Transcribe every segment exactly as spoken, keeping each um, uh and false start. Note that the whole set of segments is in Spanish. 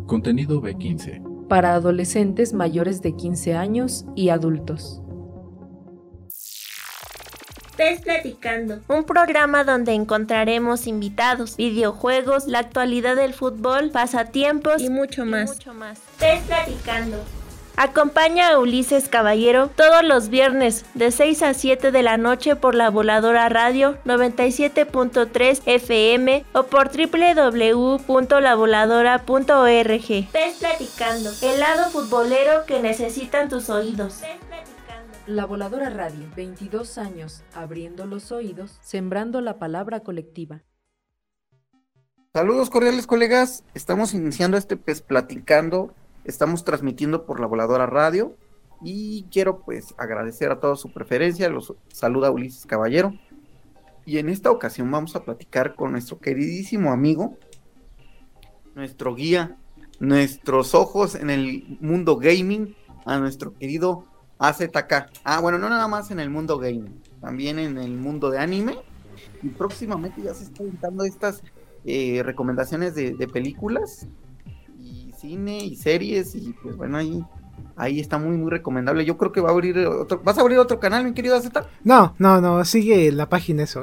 Contenido B quince. Para adolescentes mayores de quince años y adultos. PES Platicando, un programa donde encontraremos invitados, videojuegos, la actualidad del fútbol, pasatiempos y mucho más. Y mucho más. PES Platicando. Acompaña a Ulises Caballero todos los viernes de seis a siete de la noche por La Voladora Radio noventa y siete punto tres F M o por doble u doble u doble u punto la voladora punto org. PES Platicando, el lado futbolero que necesitan tus oídos. PES Platicando. La Voladora Radio, veintidós años, abriendo los oídos, sembrando la palabra colectiva. Saludos cordiales, colegas. Estamos iniciando este PES Platicando. Estamos transmitiendo por La Voladora Radio y quiero pues agradecer a todos su preferencia. Los saluda Ulises Caballero y en esta ocasión vamos a platicar con nuestro queridísimo amigo, nuestro guía, nuestros ojos en el mundo gaming, a nuestro querido A Z K. Ah, bueno, no nada más en el mundo gaming, también en el mundo de anime, y próximamente ya se están dando estas eh, recomendaciones de, de películas, cine y series, y pues bueno, ahí ahí está muy muy recomendable. Yo creo que va a abrir otro, ¿vas a abrir otro canal, mi querido Z? No, no, no, sigue la página eso.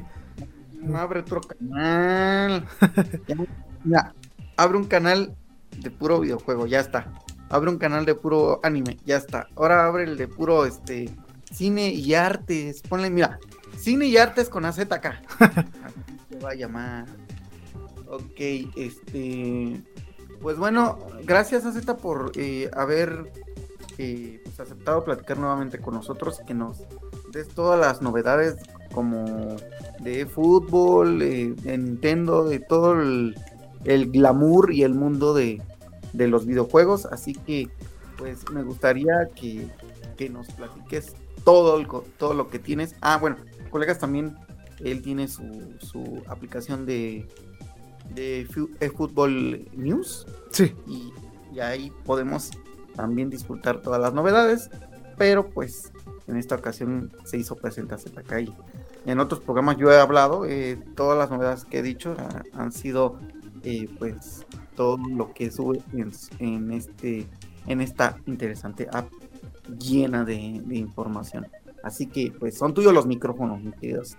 No abre otro canal. Ya, ya, abre un canal de puro videojuego, ya está. Abre un canal de puro anime, ya está. Ahora abre el de puro este cine y artes. Ponle, mira, cine y artes con A Z K. Así se va a llamar. Ok, este pues bueno, gracias a Z por eh, haber eh, pues aceptado platicar nuevamente con nosotros, que nos des todas las novedades como de fútbol, eh, de Nintendo, de todo el, el glamour y el mundo de, de los videojuegos. Así que pues me gustaría que, que nos platiques todo, el, todo lo que tienes. Ah, bueno, colegas, también él tiene su, su aplicación de de eFootball News. Sí. Y, y ahí podemos también disfrutar todas las novedades, pero pues en esta ocasión se hizo presente a Z K. En otros programas yo he hablado, eh, todas las novedades que he dicho uh, han sido eh, pues todo lo que sube en, en este en esta interesante app llena de, de información. Así que pues son tuyos los micrófonos, mis queridos.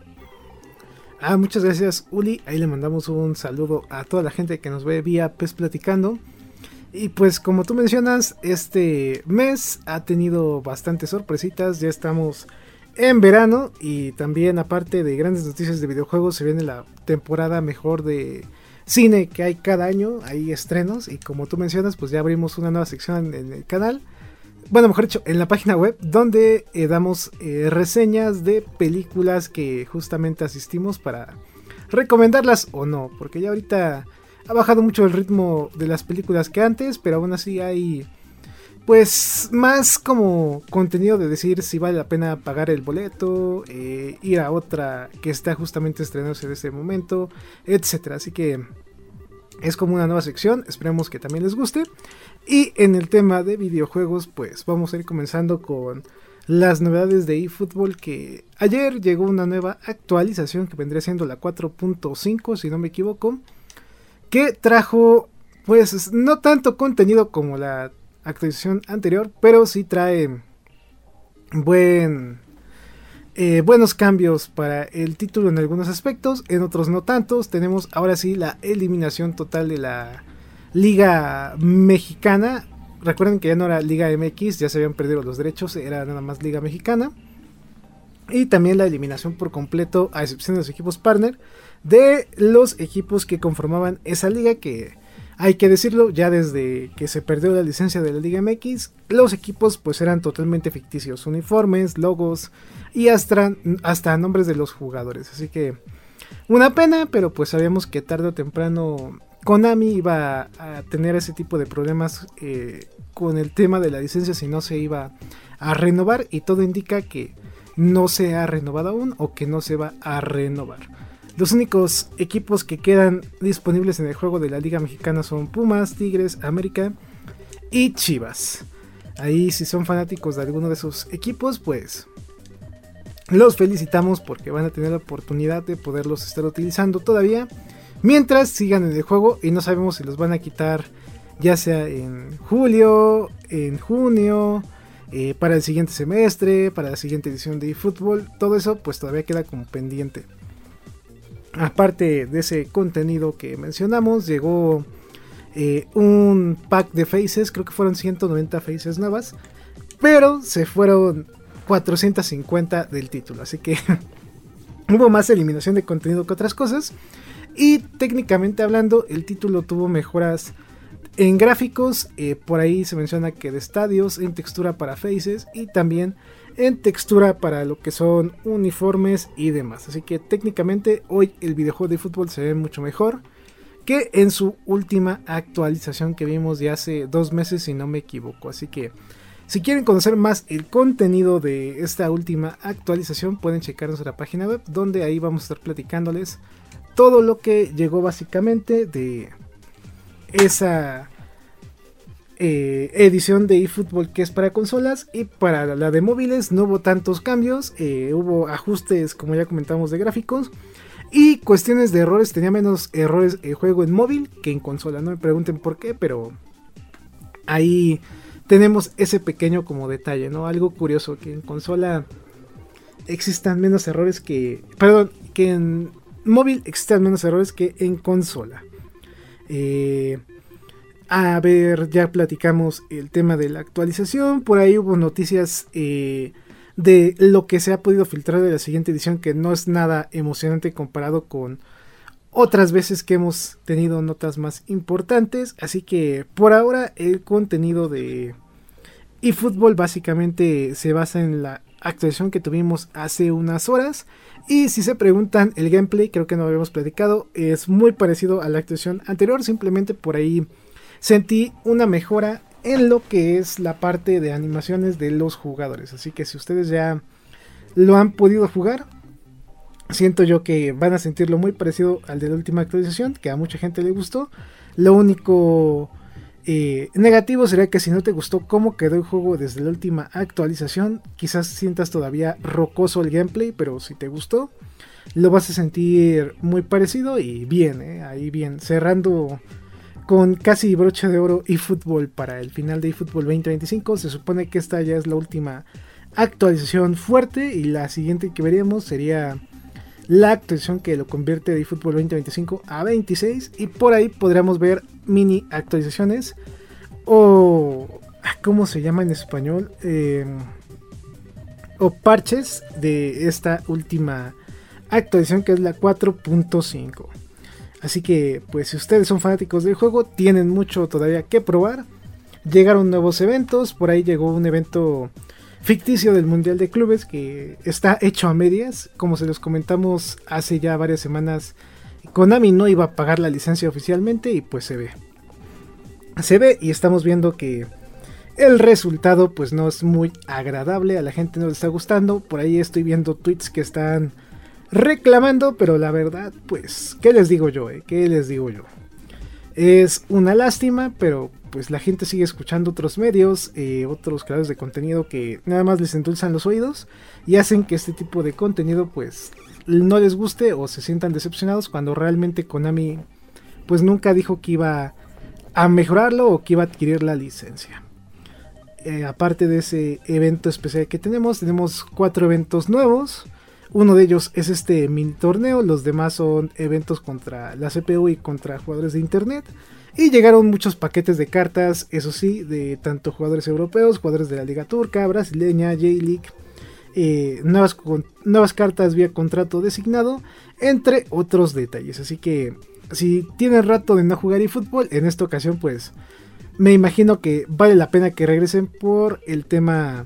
Ah, muchas gracias, Uli. Ahí le mandamos un saludo a toda la gente que nos ve vía PES Platicando. Y pues como tú mencionas, este mes ha tenido bastantes sorpresitas. Ya estamos en verano y también, aparte de grandes noticias de videojuegos, se viene la temporada mejor de cine que hay cada año. Hay estrenos y como tú mencionas, pues ya abrimos una nueva sección en el canal. Bueno, mejor dicho, en la página web, donde eh, damos eh, reseñas de películas que justamente asistimos para recomendarlas o no, porque ya ahorita ha bajado mucho el ritmo de las películas que antes, pero aún así hay pues más como contenido de decir si vale la pena pagar el boleto, eh, ir a otra que está justamente estrenándose en este momento, etcétera. Así que es como una nueva sección, esperemos que también les guste. Y en el tema de videojuegos, pues vamos a ir comenzando con las novedades de eFootball, que ayer llegó una nueva actualización que vendría siendo la cuatro punto cinco, si no me equivoco, que trajo pues no tanto contenido como la actualización anterior, pero sí trae buen eh, buenos cambios para el título en algunos aspectos, en otros no tantos. Tenemos ahora sí la eliminación total de la Liga Mexicana. Recuerden que ya no era Liga M X, ya se habían perdido los derechos, era nada más Liga Mexicana. Y también la eliminación por completo, a excepción de los equipos partner, de los equipos que conformaban esa liga, que hay que decirlo, ya desde que se perdió la licencia de la Liga M X, los equipos pues eran totalmente ficticios, uniformes, logos y hasta, hasta nombres de los jugadores. Así que una pena, pero pues sabíamos que tarde o temprano Konami iba a tener ese tipo de problemas eh, con el tema de la licencia si no se iba a renovar, y todo indica que no se ha renovado aún o que no se va a renovar. Los únicos equipos que quedan disponibles en el juego de la Liga Mexicana son Pumas, Tigres, América y Chivas. Ahí, si son fanáticos de alguno de esos equipos, pues los felicitamos porque van a tener la oportunidad de poderlos estar utilizando todavía mientras sigan en el juego, y no sabemos si los van a quitar ya sea en julio, en junio, eh, para el siguiente semestre, para la siguiente edición de eFootball. Todo eso pues todavía queda como pendiente. Aparte de ese contenido que mencionamos, llegó eh, un pack de faces, creo que fueron ciento noventa faces nuevas, pero se fueron cuatrocientos cincuenta del título, así que hubo más eliminación de contenido que otras cosas. Y técnicamente hablando, el título tuvo mejoras en gráficos, eh, por ahí se menciona que de estadios, en textura para faces y también en textura para lo que son uniformes y demás. Así que técnicamente hoy el videojuego de fútbol se ve mucho mejor que en su última actualización que vimos de hace dos meses, si no me equivoco. Así que si quieren conocer más el contenido de esta última actualización, pueden checar nuestra página web, donde ahí vamos a estar platicándoles todo lo que llegó básicamente de esa eh, edición de eFootball que es para consolas. Y para la de móviles no hubo tantos cambios, eh, hubo ajustes como ya comentamos de gráficos y cuestiones de errores. Tenía menos errores el juego en móvil que en consola, no me pregunten por qué, pero ahí tenemos ese pequeño como detalle, ¿no? Algo curioso, que en consola existan menos errores que, perdón, que en móvil existan menos errores que en consola. Eh, a ver, ya platicamos el tema de la actualización. Por ahí hubo noticias eh, de lo que se ha podido filtrar de la siguiente edición, que no es nada emocionante comparado con otras veces que hemos tenido notas más importantes. Así que por ahora el contenido de eFootball básicamente se basa en la actualización que tuvimos hace unas horas. Y si se preguntan, el gameplay, creo que no lo habíamos platicado, es muy parecido a la actualización anterior. Simplemente por ahí sentí una mejora en lo que es la parte de animaciones de los jugadores. Así que si ustedes ya lo han podido jugar, siento yo que van a sentirlo muy parecido al de la última actualización, que a mucha gente le gustó. Lo único eh, negativo sería que si no te gustó cómo quedó el juego desde la última actualización, quizás sientas todavía rocoso el gameplay, pero si te gustó, lo vas a sentir muy parecido y bien, eh, ahí bien, cerrando con casi broche de oro eFootball para el final de eFootball veinte veinticinco. Se supone que esta ya es la última actualización fuerte y la siguiente que veríamos sería la actualización que lo convierte de eFootball veinte veinticinco a veintiséis, y por ahí podríamos ver mini actualizaciones o ¿cómo se llama en español? Eh, o parches de esta última actualización, que es la cuatro punto cinco. Así que pues si ustedes son fanáticos del juego, tienen mucho todavía que probar. Llegaron nuevos eventos, por ahí llegó un evento ficticio del Mundial de Clubes que está hecho a medias. Como se los comentamos hace ya varias semanas, Konami no iba a pagar la licencia oficialmente y pues se ve. Se ve y estamos viendo que el resultado pues no es muy agradable, a la gente no le está gustando. Por ahí estoy viendo tweets que están reclamando, pero la verdad pues, ¿qué les digo yo? Eh? ¿Qué les digo yo? Es una lástima, pero pues la gente sigue escuchando otros medios, eh, otros creadores de contenido que nada más les endulzan los oídos y hacen que este tipo de contenido pues no les guste o se sientan decepcionados, cuando realmente Konami pues nunca dijo que iba a mejorarlo o que iba a adquirir la licencia. Eh, aparte de ese evento especial que tenemos, tenemos cuatro eventos nuevos. Uno de ellos es este mini torneo, los demás son eventos contra la C P U y contra jugadores de internet. Y llegaron muchos paquetes de cartas, eso sí, de tanto jugadores europeos, jugadores de la Liga Turca, brasileña, J-League, eh, nuevas, con, nuevas cartas vía contrato designado, entre otros detalles. Así que si tienen rato de no jugar eFootball, en esta ocasión pues me imagino que vale la pena que regresen por el tema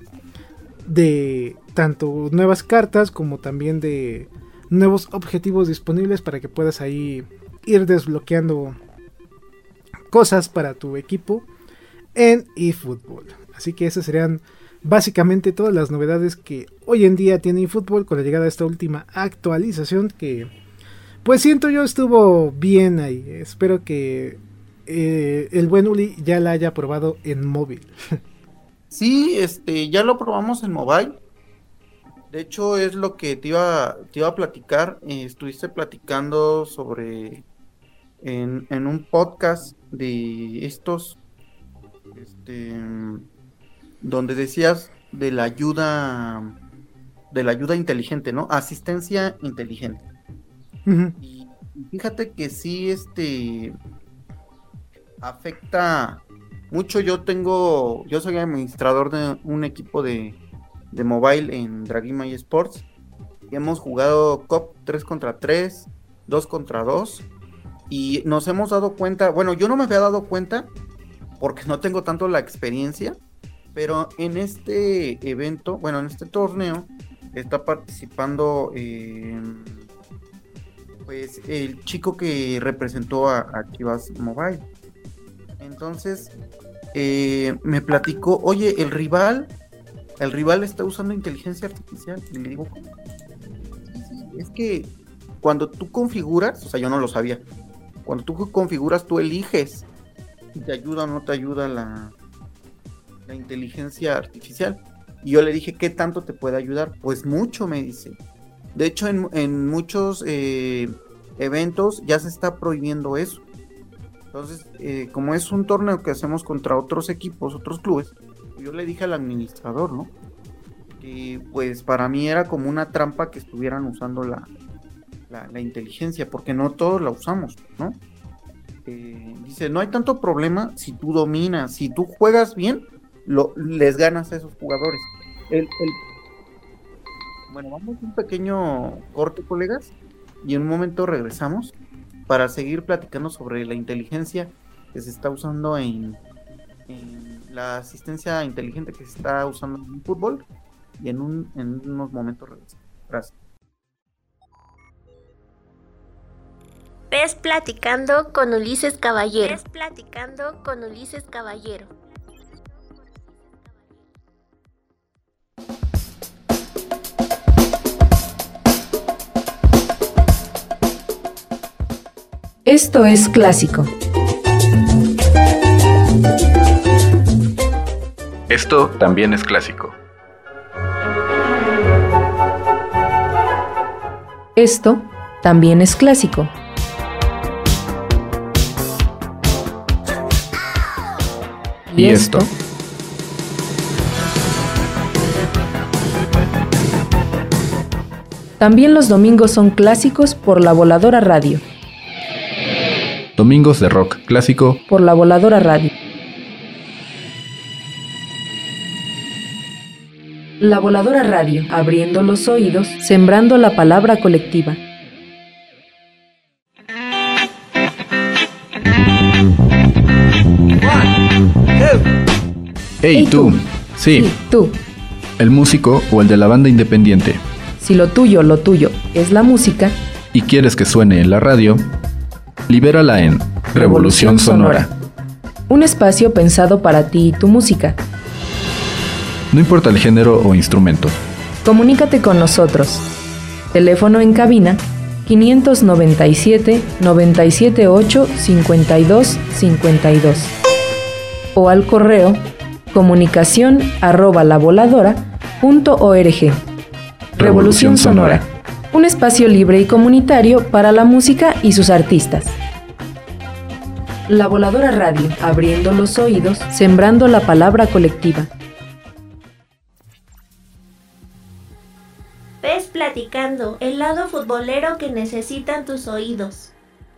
de tanto nuevas cartas como también de nuevos objetivos disponibles para que puedas ahí ir desbloqueando cosas para tu equipo en eFootball. Así que esas serían básicamente todas las novedades que hoy en día tiene eFootball con la llegada de esta última actualización, que pues siento yo estuvo bien ahí. Espero que eh, el buen Uli ya la haya probado en móvil. Sí, este, ya lo probamos en mobile. De hecho, es lo que te iba, te iba a platicar. Eh, estuviste platicando sobre en, en un podcast de estos, este, donde decías de la ayuda, de la ayuda inteligente, ¿no? Asistencia inteligente. Uh-huh. Y fíjate que sí, este, afecta mucho. Yo tengo, yo soy administrador de un equipo de, de mobile en Dragima eSports. Y hemos jugado C O P tres contra tres, dos contra dos. Y nos hemos dado cuenta, bueno, yo no me había dado cuenta porque no tengo tanto la experiencia, pero en este evento, bueno, en este torneo, está participando eh, pues el chico que representó a, a Chivas Mobile. Entonces eh, me platicó, oye, el rival, el rival está usando inteligencia artificial. Y le digo, sí, sí, es que cuando tú configuras, o sea, yo no lo sabía, cuando tú configuras, tú eliges si te ayuda o no te ayuda la, la inteligencia artificial. Y yo le dije, ¿qué tanto te puede ayudar? Pues mucho, me dice. De hecho, en, en muchos eh, eventos ya se está prohibiendo eso. Entonces, eh, como es un torneo que hacemos contra otros equipos, otros clubes, yo le dije al administrador, ¿no? Que pues para mí era como una trampa que estuvieran usando la, la, la inteligencia, porque no todos la usamos, ¿no? Eh, dice, no hay tanto problema si tú dominas, si tú juegas bien, lo, les ganas a esos jugadores. El, el... Bueno, vamos a un pequeño corte, colegas, y en un momento regresamos para seguir platicando sobre la inteligencia que se está usando en, en la asistencia inteligente que se está usando en el fútbol, y en, un, en unos momentos regresamos. Gracias. Ves platicando con Ulises Caballero. Ves platicando con Ulises Caballero. Esto es clásico. Esto también es clásico. Esto también es clásico. ¿Y esto? También los domingos son clásicos por La Voladora Radio. Domingos de rock clásico por La Voladora Radio. La Voladora Radio, abriendo los oídos, sembrando la palabra colectiva. Hey tú, sí, sí, tú, el músico o el de la banda independiente. Si lo tuyo, lo tuyo es la música y quieres que suene en la radio, libérala en Revolución, Revolución Sonora. Sonora. Un espacio pensado para ti y tu música. No importa el género o instrumento. Comunícate con nosotros. Teléfono en cabina quinientos noventa y siete, noventa y siete ocho, cincuenta y dos, cincuenta y dos. O al correo comunicación arroba lavoladora.org. Revolución Sonora. Un espacio libre y comunitario para la música y sus artistas. La Voladora Radio, abriendo los oídos, sembrando la palabra colectiva. Ves platicando, el lado futbolero que necesitan tus oídos.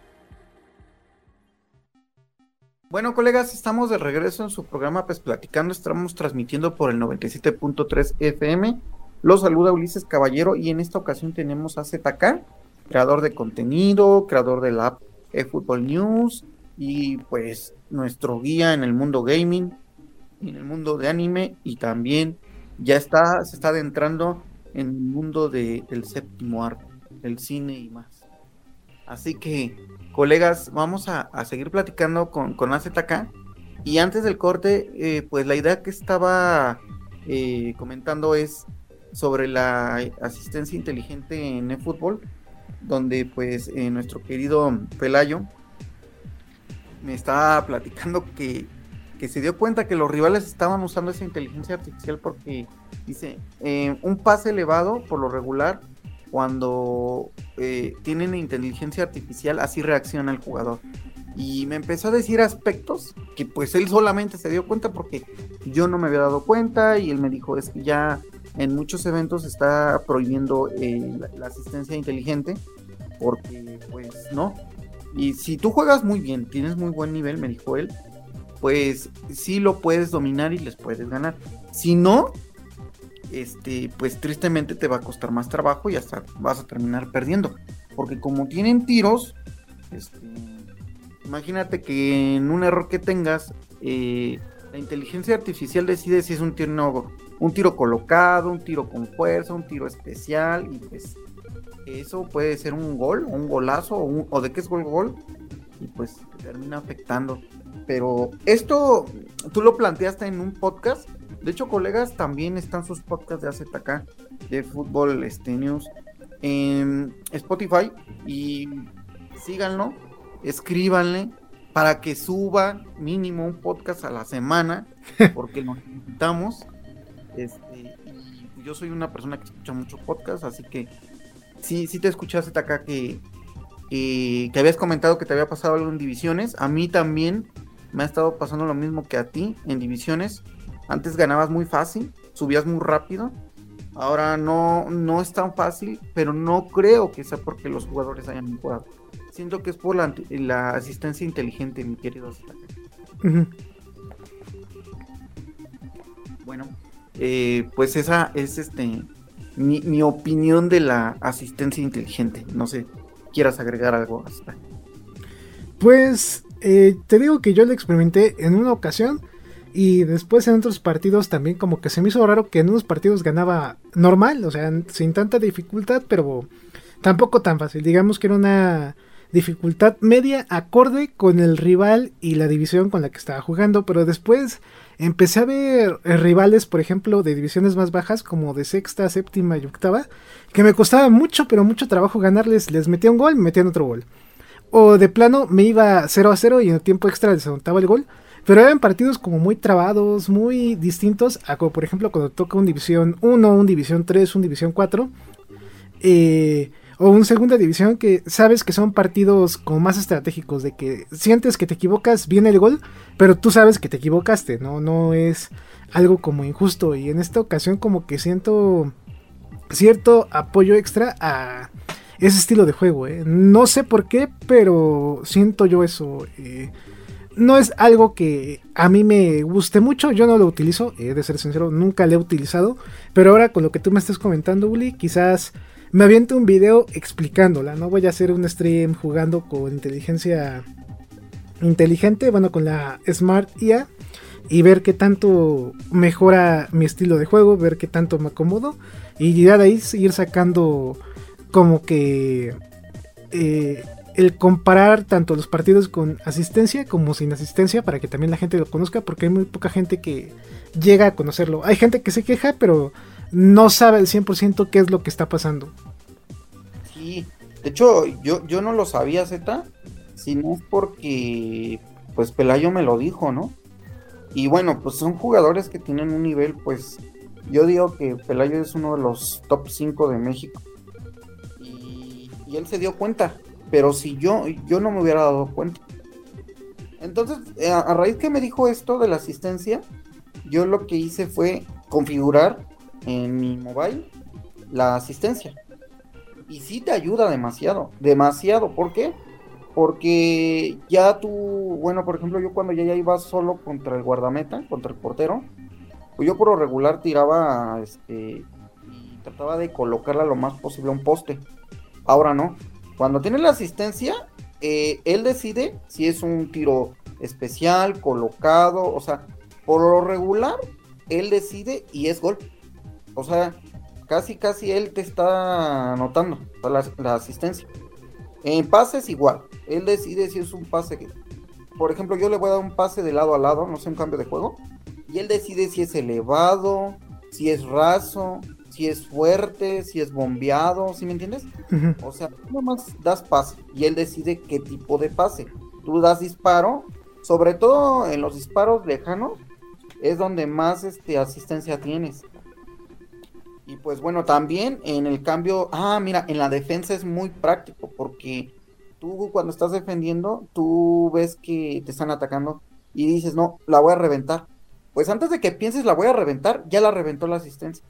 Bueno, colegas, estamos de regreso en su programa Pues Platicando. Estamos transmitiendo por el noventa y siete punto tres F M. Los saluda Ulises Caballero y en esta ocasión tenemos a Z K, creador de contenido, creador de la app eFootball News y pues nuestro guía en el mundo gaming, en el mundo de anime, y también ya está, se está adentrando en el mundo de, del séptimo arte, el cine y más. Así que, colegas, vamos a, a seguir platicando con, con A Z K. Y antes del corte, eh, pues la idea que estaba eh, comentando es sobre la asistencia inteligente en eFootball, donde pues eh, nuestro querido Pelayo me estaba platicando que, que se dio cuenta que los rivales estaban usando esa inteligencia artificial porque dice, eh, un pase elevado por lo regular, cuando eh, tienen inteligencia artificial, así reacciona el jugador. Y me empezó a decir aspectos que pues él solamente se dio cuenta porque yo no me había dado cuenta, y él me dijo, es que ya en muchos eventos está prohibiendo eh, la, la asistencia inteligente, porque pues no. Y si tú juegas muy bien, tienes muy buen nivel, me dijo él, pues sí lo puedes dominar y les puedes ganar. Si no, este, pues tristemente te va a costar más trabajo y hasta vas a terminar perdiendo. Porque como tienen tiros, este, imagínate que en un error que tengas, eh, la inteligencia artificial decide si es un tiro, un tiro colocado, un tiro con fuerza, un tiro especial, y pues eso puede ser un gol, o un golazo, o, un, o de qué es gol gol, y pues te termina afectando. Pero esto tú lo planteaste en un podcast. De hecho, colegas, también están sus podcasts de A Z K, de Fútbol este, News, en Spotify, y síganlo, escríbanle para que suba mínimo un podcast a la semana, porque lo necesitamos. Este, y yo soy una persona que escucha mucho podcast, así que sí, sí te escuché A Z K que, que, que habías comentado que te había pasado algo en divisiones. A mí también me ha estado pasando lo mismo que a ti en divisiones. Antes ganabas muy fácil, subías muy rápido. Ahora no, no es tan fácil, pero no creo que sea porque los jugadores hayan mejorado. Siento que es por la, la asistencia inteligente, mi querido A Z K. Uh-huh. Bueno, eh, pues esa es este mi, mi opinión de la asistencia inteligente. No sé, ¿quieras agregar algo hasta? Pues eh, te digo que yo lo experimenté en una ocasión, y después en otros partidos también como que se me hizo raro que en unos partidos ganaba normal, o sea, sin tanta dificultad, pero tampoco tan fácil. Digamos que era una dificultad media acorde con el rival y la división con la que estaba jugando, pero después empecé a ver rivales, por ejemplo, de divisiones más bajas, como de sexta, séptima y octava, que me costaba mucho, pero mucho trabajo ganarles. Les metía un gol, me metían otro gol. O de plano me iba cero a cero y en el tiempo extra les anotaba el gol. Pero eran partidos como muy trabados, muy distintos a como por ejemplo cuando toca un División uno, un División tres, un División cuatro. Eh, o un Segunda División, que sabes que son partidos como más estratégicos, de que sientes que te equivocas, viene el gol, pero tú sabes que te equivocaste, ¿no? No es algo como injusto. Y en esta ocasión como que siento cierto apoyo extra a ese estilo de juego, ¿eh? No sé por qué, pero siento yo eso. Eh, no es algo que a mí me guste mucho, yo no lo utilizo, he de ser sincero, nunca lo he utilizado, pero ahora con lo que tú me estás comentando, Uli, quizás me aviento un video explicándola, no voy a hacer un stream jugando con inteligencia inteligente, bueno, con la Smart I A, y ver qué tanto mejora mi estilo de juego, ver qué tanto me acomodo, y ya de ahí seguir sacando como que eh, el comparar tanto los partidos con asistencia como sin asistencia, para que también la gente lo conozca, porque hay muy poca gente que llega a conocerlo. Hay gente que se queja, pero no sabe al cien por ciento qué es lo que está pasando. Sí, de hecho yo, yo no lo sabía, Z, sino es porque pues Pelayo me lo dijo, ¿no? Y bueno, pues son jugadores que tienen un nivel, pues yo digo que Pelayo es uno de los top cinco de México, y, y él se dio cuenta. Pero si yo, yo no me hubiera dado cuenta. Entonces, a, a raíz que me dijo esto de la asistencia, yo lo que hice fue configurar en mi mobile la asistencia. Y sí te ayuda demasiado, demasiado. ¿Por qué? Porque ya tú, bueno, por ejemplo, yo cuando ya, ya iba solo contra el guardameta, contra el portero, pues yo por lo regular tiraba, este, y trataba de colocarla lo más posible a un poste. Ahora no. Cuando tiene la asistencia, eh, él decide si es un tiro especial, colocado, o sea, por lo regular, él decide y es gol. O sea, casi casi él te está anotando la, la asistencia. En pases igual, él decide si es un pase que, por ejemplo, yo le voy a dar un pase de lado a lado, no sé, un cambio de juego, y él decide si es elevado, si es raso, si es fuerte, si es bombeado, ¿sí me entiendes? Uh-huh. O sea, tú nomás das pase y él decide qué tipo de pase. Tú das disparo, sobre todo en los disparos lejanos, es donde más este, asistencia tienes. Y pues bueno, también en el cambio, ah, mira, en la defensa es muy práctico, porque tú cuando estás defendiendo, tú ves que te están atacando y dices, no, la voy a reventar. Pues antes de que pienses la voy a reventar, ya la reventó la asistencia.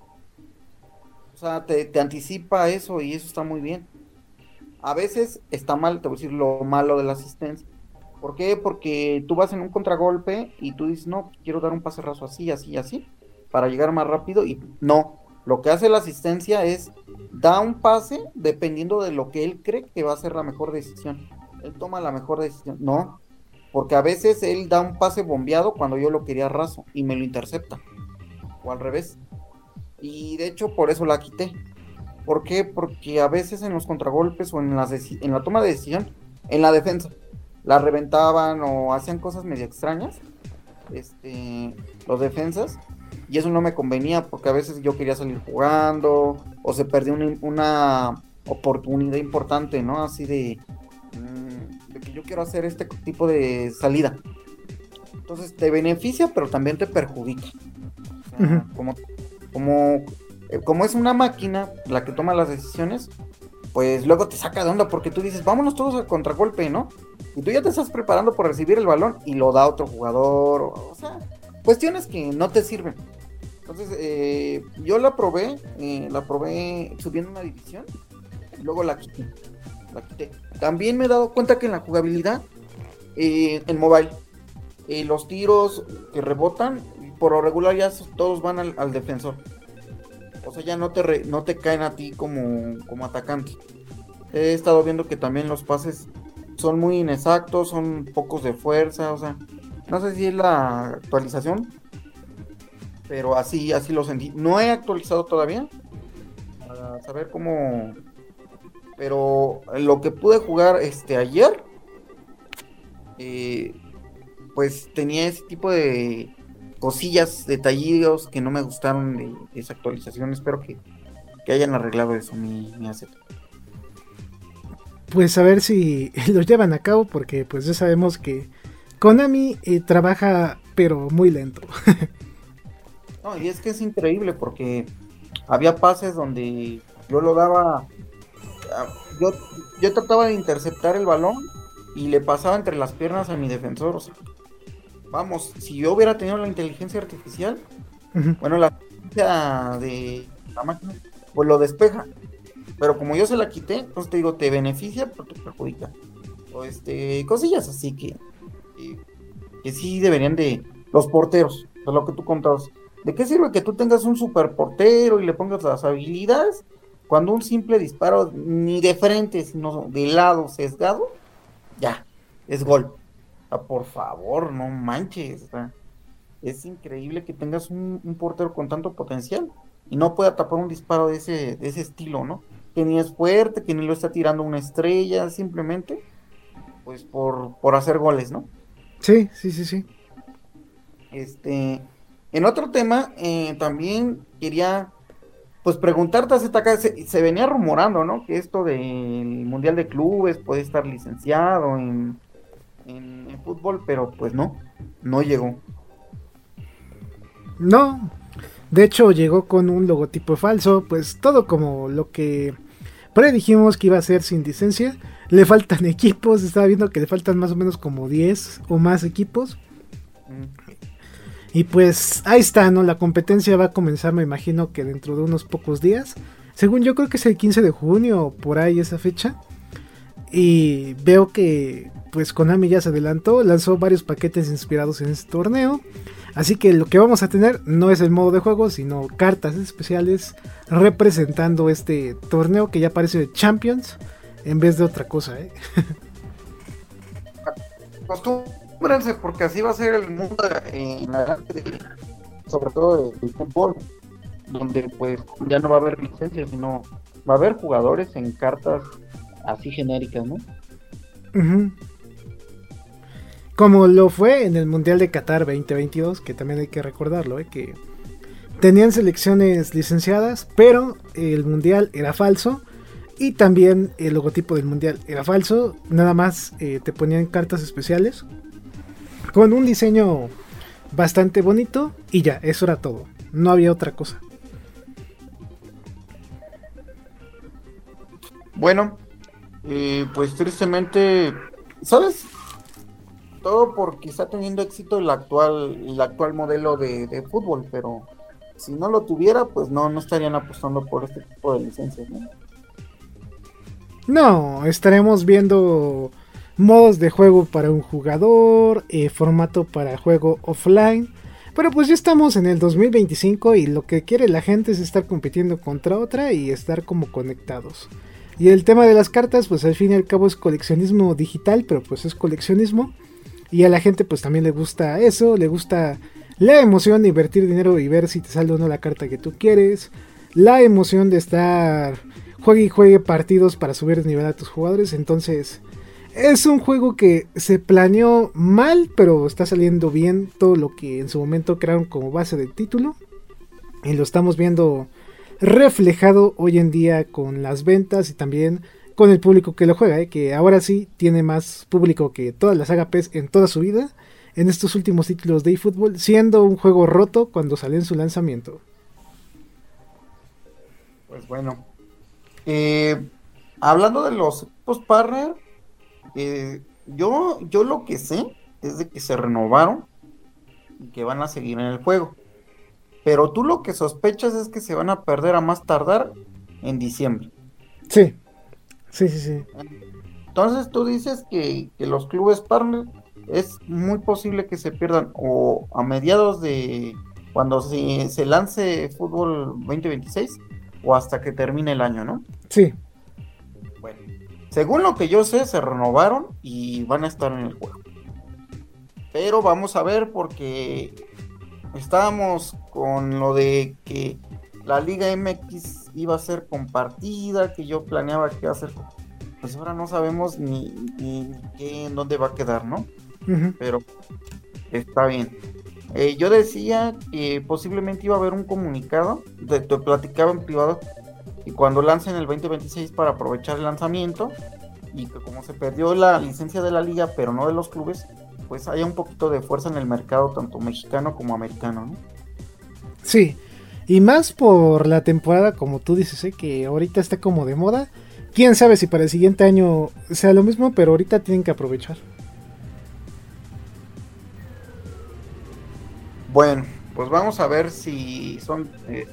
O sea, te, te anticipa eso y eso está muy bien. A veces está mal, te voy a decir lo malo de la asistencia. ¿Por qué? Porque tú vas en un contragolpe y tú dices, no, quiero dar un pase raso así, así, así, para llegar más rápido, y no. Lo que hace la asistencia es, da un pase dependiendo de lo que él cree que va a ser la mejor decisión. Él toma la mejor decisión. No, porque a veces él da un pase bombeado cuando yo lo quería raso y me lo intercepta. O al revés. Y de hecho por eso la quité. ¿Por qué? Porque a veces en los contragolpes o en, las deci- en la toma de decisión, en la defensa, la reventaban o hacían cosas medio extrañas, este, los defensas, y eso no me convenía porque a veces yo quería salir jugando o se perdió una, una oportunidad importante, ¿no? Así de, mmm, de que yo quiero hacer este tipo de salida. Entonces te beneficia, pero también te perjudica. O sea, uh-huh. como, como, como es una máquina la que toma las decisiones, pues luego te saca de onda porque tú dices, vámonos todos a contragolpe, ¿no? Y tú ya te estás preparando por recibir el balón y lo da otro jugador, o, o sea, cuestiones que no te sirven. Entonces, eh, yo la probé, eh, la probé subiendo una división, y luego la quité, la quité. También me he dado cuenta que en la jugabilidad, eh, en mobile, eh, los tiros que rebotan, por lo regular ya todos van al, al defensor. O sea, ya no te re, no te caen a ti como, como atacante. He estado viendo que también los pases son muy inexactos, son pocos de fuerza, o sea, no sé si es la actualización, pero así, así lo sentí. No he actualizado todavía para saber cómo, pero lo que pude jugar este ayer, eh, pues tenía ese tipo de cosillas, detallitos que no me gustaron de, de esa actualización. Espero que, que hayan arreglado eso, mi, mi asset. Pues a ver si lo llevan a cabo, porque pues ya sabemos que Konami eh, trabaja pero muy lento. No, y es que es increíble porque había pases donde yo lo daba, yo, yo trataba de interceptar el balón y le pasaba entre las piernas a mi defensor. O sea, vamos, si yo hubiera tenido la inteligencia artificial, uh-huh. bueno, la inteligencia de la máquina, pues lo despeja. Pero como yo se la quité, pues te digo, te beneficia, pero te perjudica. O este, cosillas así que, que, que sí deberían de, los porteros, de lo que tú contabas. ¿De qué sirve que tú tengas un super portero y le pongas las habilidades cuando un simple disparo, ni de frente, sino de lado sesgado, ya, es gol? O sea, por favor, no manches. O sea, es increíble que tengas un, un portero con tanto potencial y no pueda tapar un disparo de ese, de ese estilo, ¿no? Que ni es fuerte, que ni lo está tirando una estrella, simplemente, pues por, por hacer goles, ¿no? Sí, sí, sí, sí. Este, en otro tema, eh, también quería, pues preguntarte hasta acá, se, se venía rumorando, ¿no? Que esto del Mundial de Clubes puede estar licenciado en, en, en fútbol, pero pues no, no llegó. No, de hecho llegó con un logotipo falso, pues todo como lo que predijimos que iba a ser sin licencia. Le faltan equipos, estaba viendo que le faltan más o menos como diez o más equipos. Mm. Y pues ahí está, ¿no? La competencia va a comenzar, me imagino que dentro de unos pocos días. Según yo creo que es el quince de junio, por ahí esa fecha. Y veo que pues Konami ya se adelantó, lanzó varios paquetes inspirados en este torneo. Así que lo que vamos a tener no es el modo de juego, sino cartas especiales representando este torneo que ya parece de Champions en vez de otra cosa, ¿eh? Acostúmbrense, porque así va a ser el mundo en adelante, de, sobre todo del fútbol, donde pues ya no va a haber licencias, sino va a haber jugadores en cartas así genéricas, ¿no? Uh-huh. Como lo fue en el Mundial de Qatar veinte veintidós, que también hay que recordarlo, ¿eh? Que tenían selecciones licenciadas, pero el Mundial era falso y también el logotipo del Mundial era falso. Nada más eh, te ponían cartas especiales con un diseño bastante bonito y ya, eso era todo. No había otra cosa. Bueno, eh, pues tristemente, ¿sabes? Todo porque está teniendo éxito el actual, el actual modelo de, de fútbol, pero si no lo tuviera, pues no, no estarían apostando por este tipo de licencias, ¿no? No, estaremos viendo modos de juego para un jugador, eh, formato para juego offline. Pero pues ya estamos en el dos mil veinticinco y lo que quiere la gente es estar compitiendo contra otra y estar como conectados. Y el tema de las cartas, pues al fin y al cabo es coleccionismo digital, pero pues es coleccionismo. Y a la gente pues también le gusta eso, le gusta la emoción de invertir dinero y ver si te sale o no la carta que tú quieres. La emoción de estar juegue y juegue partidos para subir de nivel a tus jugadores. Entonces es un juego que se planeó mal, pero está saliendo bien todo lo que en su momento crearon como base del título. Y lo estamos viendo reflejado hoy en día con las ventas y también con el público que lo juega, ¿eh? Que ahora sí tiene más público que toda la saga P E S en toda su vida en estos últimos títulos de eFootball, siendo un juego roto cuando salió en su lanzamiento. Pues bueno, eh, hablando de los equipos partner, eh, yo, yo lo que sé es de que se renovaron y que van a seguir en el juego, pero tú lo que sospechas es que se van a perder a más tardar en diciembre. Sí, sí, sí, sí. Entonces tú dices que, que los clubes partner es muy posible que se pierdan o a mediados de cuando se, se lance fútbol veinte veintiséis o hasta que termine el año, ¿no? Sí. Bueno, según lo que yo sé, se renovaron y van a estar en el juego. Pero vamos a ver porque estábamos con lo de que la Liga M X iba a ser compartida, que yo planeaba que iba a ser, pues ahora no sabemos ni, ni qué, en dónde va a quedar, ¿no? Uh-huh. Pero está bien. Eh, yo decía que posiblemente iba a haber un comunicado, te, te platicaba en privado, y cuando lancen el veinte veintiséis para aprovechar el lanzamiento, y que como se perdió la licencia de la liga, pero no de los clubes, pues haya un poquito de fuerza en el mercado, tanto mexicano como americano, ¿no? Sí, y más por la temporada, como tú dices, ¿eh? Que ahorita está como de moda. Quién sabe si para el siguiente año sea lo mismo, pero ahorita tienen que aprovechar. Bueno, pues vamos a ver si son eh,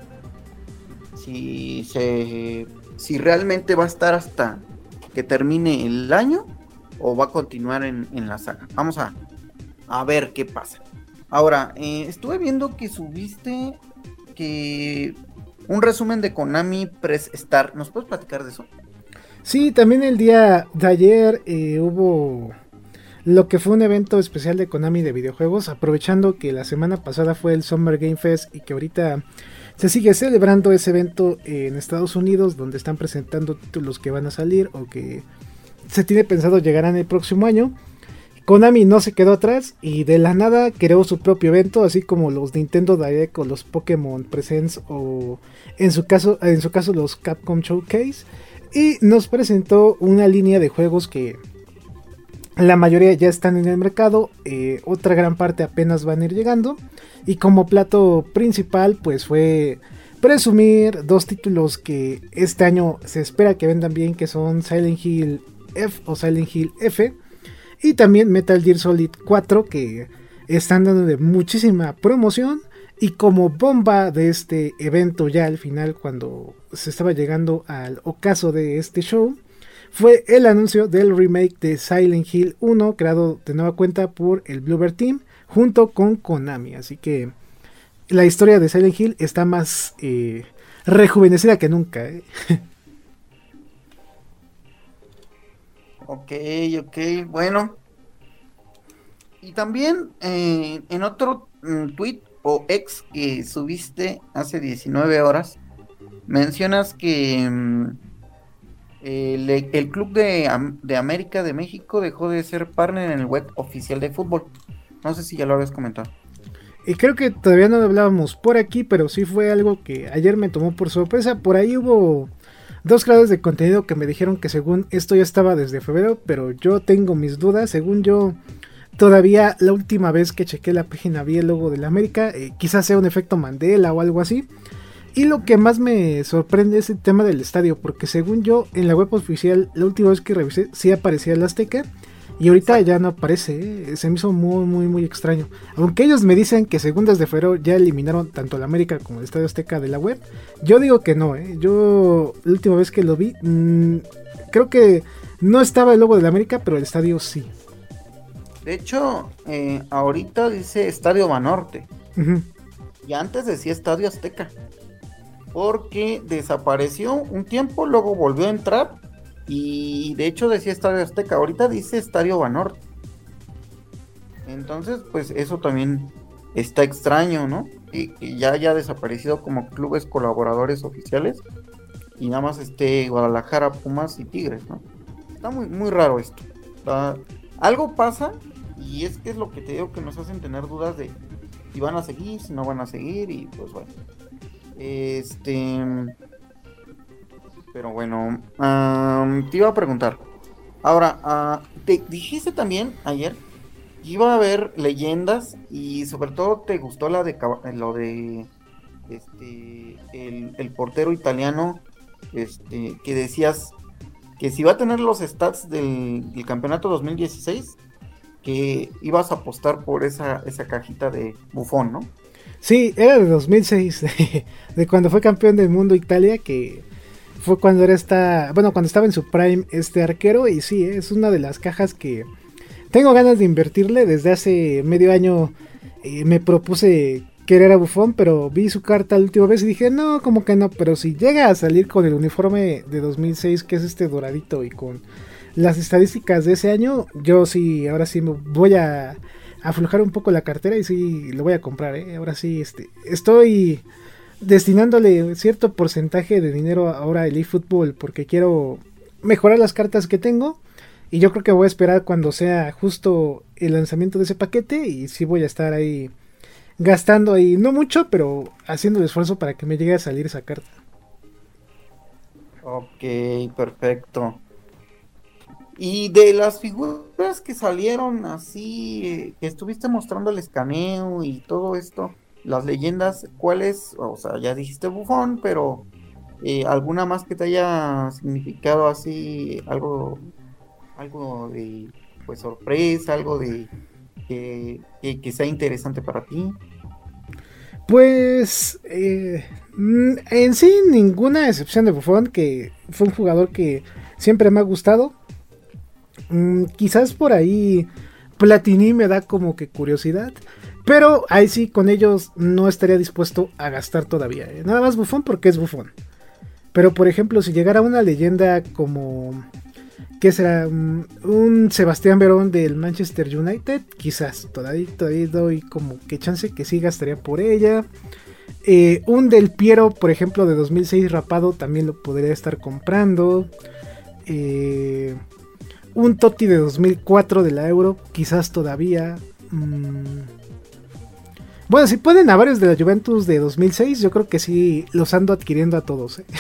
si se si realmente va a estar hasta que termine el año o va a continuar en, en la saga. Vamos a, a ver qué pasa. Ahora, eh, estuve viendo que subiste que un resumen de Konami Press Start. ¿Nos puedes platicar de eso? Sí, también el día de ayer eh, hubo lo que fue un evento especial de Konami de videojuegos, aprovechando que la semana pasada fue el Summer Game Fest y que ahorita se sigue celebrando ese evento en Estados Unidos, donde están presentando títulos que van a salir o que se tiene pensado llegarán el próximo año. Konami no se quedó atrás y de la nada creó su propio evento, así como los Nintendo Direct o los Pokémon Presents o en su caso, en su caso los Capcom Showcase, y nos presentó una línea de juegos que la mayoría ya están en el mercado, eh, otra gran parte apenas van a ir llegando, y como plato principal pues fue presumir dos títulos que este año se espera que vendan bien, que son Silent Hill F o Silent Hill F y también Metal Gear Solid cuatro, que están dando de muchísima promoción. Y como bomba de este evento ya al final, cuando se estaba llegando al ocaso de este show, fue el anuncio del remake de Silent Hill uno, creado de nueva cuenta por el Bloober Team junto con Konami. Así que la historia de Silent Hill está más eh, rejuvenecida que nunca, ¿eh? Ok, ok, bueno. Y también eh, en otro mm, tweet o ex que subiste hace diecinueve horas, mencionas que mm, el, el Club de, de América de México dejó de ser partner en el web oficial de fútbol. No sé si ya lo habías comentado. Y creo que todavía no lo hablábamos por aquí, pero sí fue algo que ayer me tomó por sorpresa. Por ahí hubo dos creadores de contenido que me dijeron que según esto ya estaba desde febrero, pero yo tengo mis dudas. Según yo, todavía la última vez que chequé la página vi el logo de la América, eh, quizás sea un efecto Mandela o algo así. Y lo que más me sorprende es el tema del estadio, porque según yo, en la web oficial, la última vez que revisé, sí aparecía el Azteca, y ahorita ya no aparece, ¿eh? Se me hizo muy, muy, muy extraño. Aunque ellos me dicen que según desde febrero ya eliminaron tanto la América como el Estadio Azteca de la web, yo digo que no, ¿eh? Yo, la última vez que lo vi, mmm, creo que no estaba el logo de la América, pero el estadio sí. De hecho, eh, ahorita dice Estadio Banorte. Uh-huh. Y antes decía Estadio Azteca. Porque desapareció un tiempo, luego volvió a entrar. Y de hecho decía Estadio Azteca. Ahorita dice Estadio Banorte. Entonces, pues eso también está extraño, ¿no? Que, que ya haya desaparecido como clubes colaboradores oficiales. Y nada más esté Guadalajara, Pumas y Tigres, ¿no? Está muy, muy raro esto. Está... Algo pasa. Y es que es lo que te digo que nos hacen tener dudas de si van a seguir, si no van a seguir. Y pues bueno. Este... Pero bueno, um, te iba a preguntar. Ahora, uh, te dijiste también ayer que iba a haber leyendas y sobre todo te gustó la de lo de este el, el portero italiano, este que decías que si va a tener los stats del, del campeonato dos mil dieciséis, que ibas a apostar por esa esa cajita de Buffon, ¿no? Sí, era de dos mil seis, de, de cuando fue campeón del mundo Italia, que fue cuando era esta, bueno, cuando estaba en su prime este arquero, y sí, es una de las cajas que tengo ganas de invertirle. Desde hace medio año eh, me propuse querer a Buffon, pero vi su carta la última vez y dije, no, como que no, pero si llega a salir con el uniforme de dos mil seis, que es este doradito, y con las estadísticas de ese año, yo sí, ahora sí me voy a aflojar un poco la cartera y sí lo voy a comprar, ¿eh? Ahora sí, este, estoy destinándole cierto porcentaje de dinero ahora al eFootball porque quiero mejorar las cartas que tengo, y yo creo que voy a esperar cuando sea justo el lanzamiento de ese paquete, y sí voy a estar ahí gastando ahí, no mucho, pero haciendo el esfuerzo para que me llegue a salir esa carta. Ok, perfecto. Y de las figuras que salieron así, que estuviste mostrando el escaneo y todo esto, las leyendas, ¿cuáles? O sea, ya dijiste Buffon, pero eh, ¿alguna más que te haya significado así algo, algo de pues sorpresa, algo de que, que, que sea interesante para ti? Pues eh, en sí ninguna excepción de Buffon, que fue un jugador que siempre me ha gustado. Mm, quizás por ahí Platini me da como que curiosidad, pero ahí sí con ellos no estaría dispuesto a gastar todavía, ¿eh? Nada más Buffon porque es Buffon. Pero por ejemplo, si llegara una leyenda como, ¿qué será? Um, un Sebastián Verón del Manchester United, quizás todavía, todavía doy como que chance que sí gastaría por ella. Eh, un Del Piero, por ejemplo, de dos mil seis rapado, también lo podría estar comprando. Eh, un Totti de dos mil cuatro de la Euro, quizás todavía. Mm. Bueno, si pueden a varios de la Juventus de dos mil seis, yo creo que sí los ando adquiriendo a todos, ¿eh?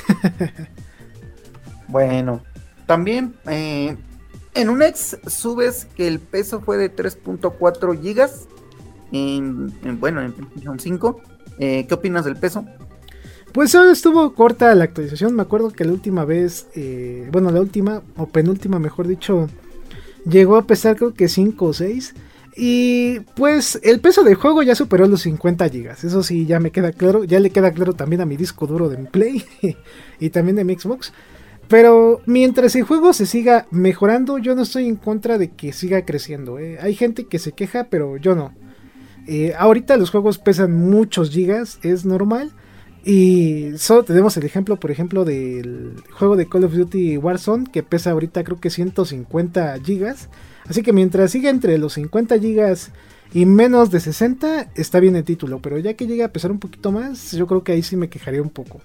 Bueno, también eh, en un ex subes que el peso fue de tres punto cuatro gigas, en, en, bueno, en PlayStation cinco. Eh, ¿Qué opinas del peso? Pues solo estuvo corta la actualización. Me acuerdo que la última vez, eh, bueno, la última o penúltima, mejor dicho, llegó a pesar creo que cinco o seis. Y pues el peso del juego ya superó los cincuenta gigas. Eso sí, ya me queda claro. Ya le queda claro también a mi disco duro de mi Play y también de mi Xbox. Pero mientras el juego se siga mejorando, yo no estoy en contra de que siga creciendo, ¿eh? Hay gente que se queja, pero yo no. Eh, ahorita los juegos pesan muchos gigas, es normal. Y solo tenemos el ejemplo, por ejemplo, del juego de Call of Duty Warzone, que pesa ahorita creo que ciento cincuenta gigas. Así que mientras siga entre los cincuenta gigas y menos de sesenta, está bien el título. Pero ya que llegue a pesar un poquito más, yo creo que ahí sí me quejaría un poco.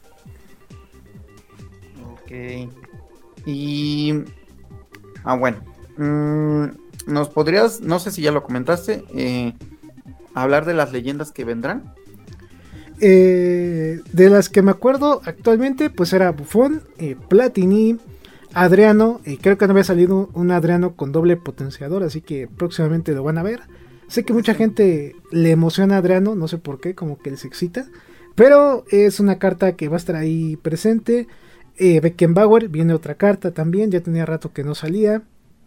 Ok. Y... Ah, bueno. Mm, ¿nos podrías, no sé si ya lo comentaste, eh, hablar de las leyendas que vendrán? Eh, de las que me acuerdo actualmente, pues era Buffon, eh, Platini, Adriano, y eh, creo que no había salido un Adriano con doble potenciador, así que próximamente lo van a ver. Sé que mucha gente le emociona a Adriano, no sé por qué, como que les excita, pero es una carta que va a estar ahí presente. eh, Beckenbauer, viene otra carta también, ya tenía rato que no salía.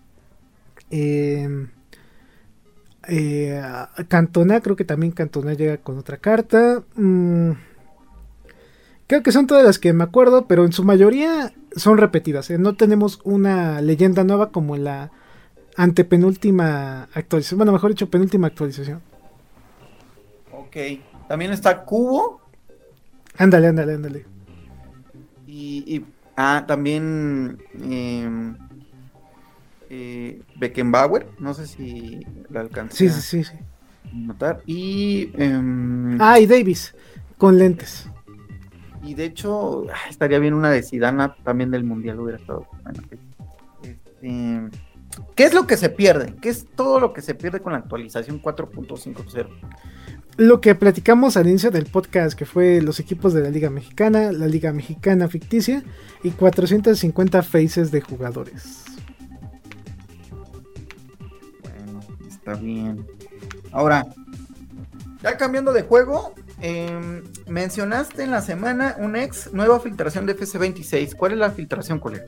eh, eh, Cantona, creo que también Cantona llega con otra carta. mm, creo que son todas las que me acuerdo, pero en su mayoría son repetidas, ¿eh? No tenemos una leyenda nueva como en la antepenúltima actualización, bueno, mejor dicho, penúltima actualización. Ok, también está Cubo. Ándale, ándale, ándale. Y, y ah, también eh, eh, Beckenbauer, no sé si la alcancé Sí, a sí, sí, sí. notar. Y, eh, Ah, y Davis, con lentes. y de hecho, ah, estaría bien una de Zidane también del Mundial, hubiera estado bueno. Este, ¿qué es lo que se pierde? ¿Qué es todo lo que se pierde con la actualización cuatro punto cincuenta? Lo que platicamos al inicio del podcast, que fue los equipos de la Liga Mexicana, la Liga Mexicana ficticia y cuatrocientos cincuenta faces de jugadores. Bueno, está bien. Ahora, ya cambiando de juego, eh, mencionaste en la semana un ex nueva filtración de F C veintiséis. ¿Cuál es la filtración, colega?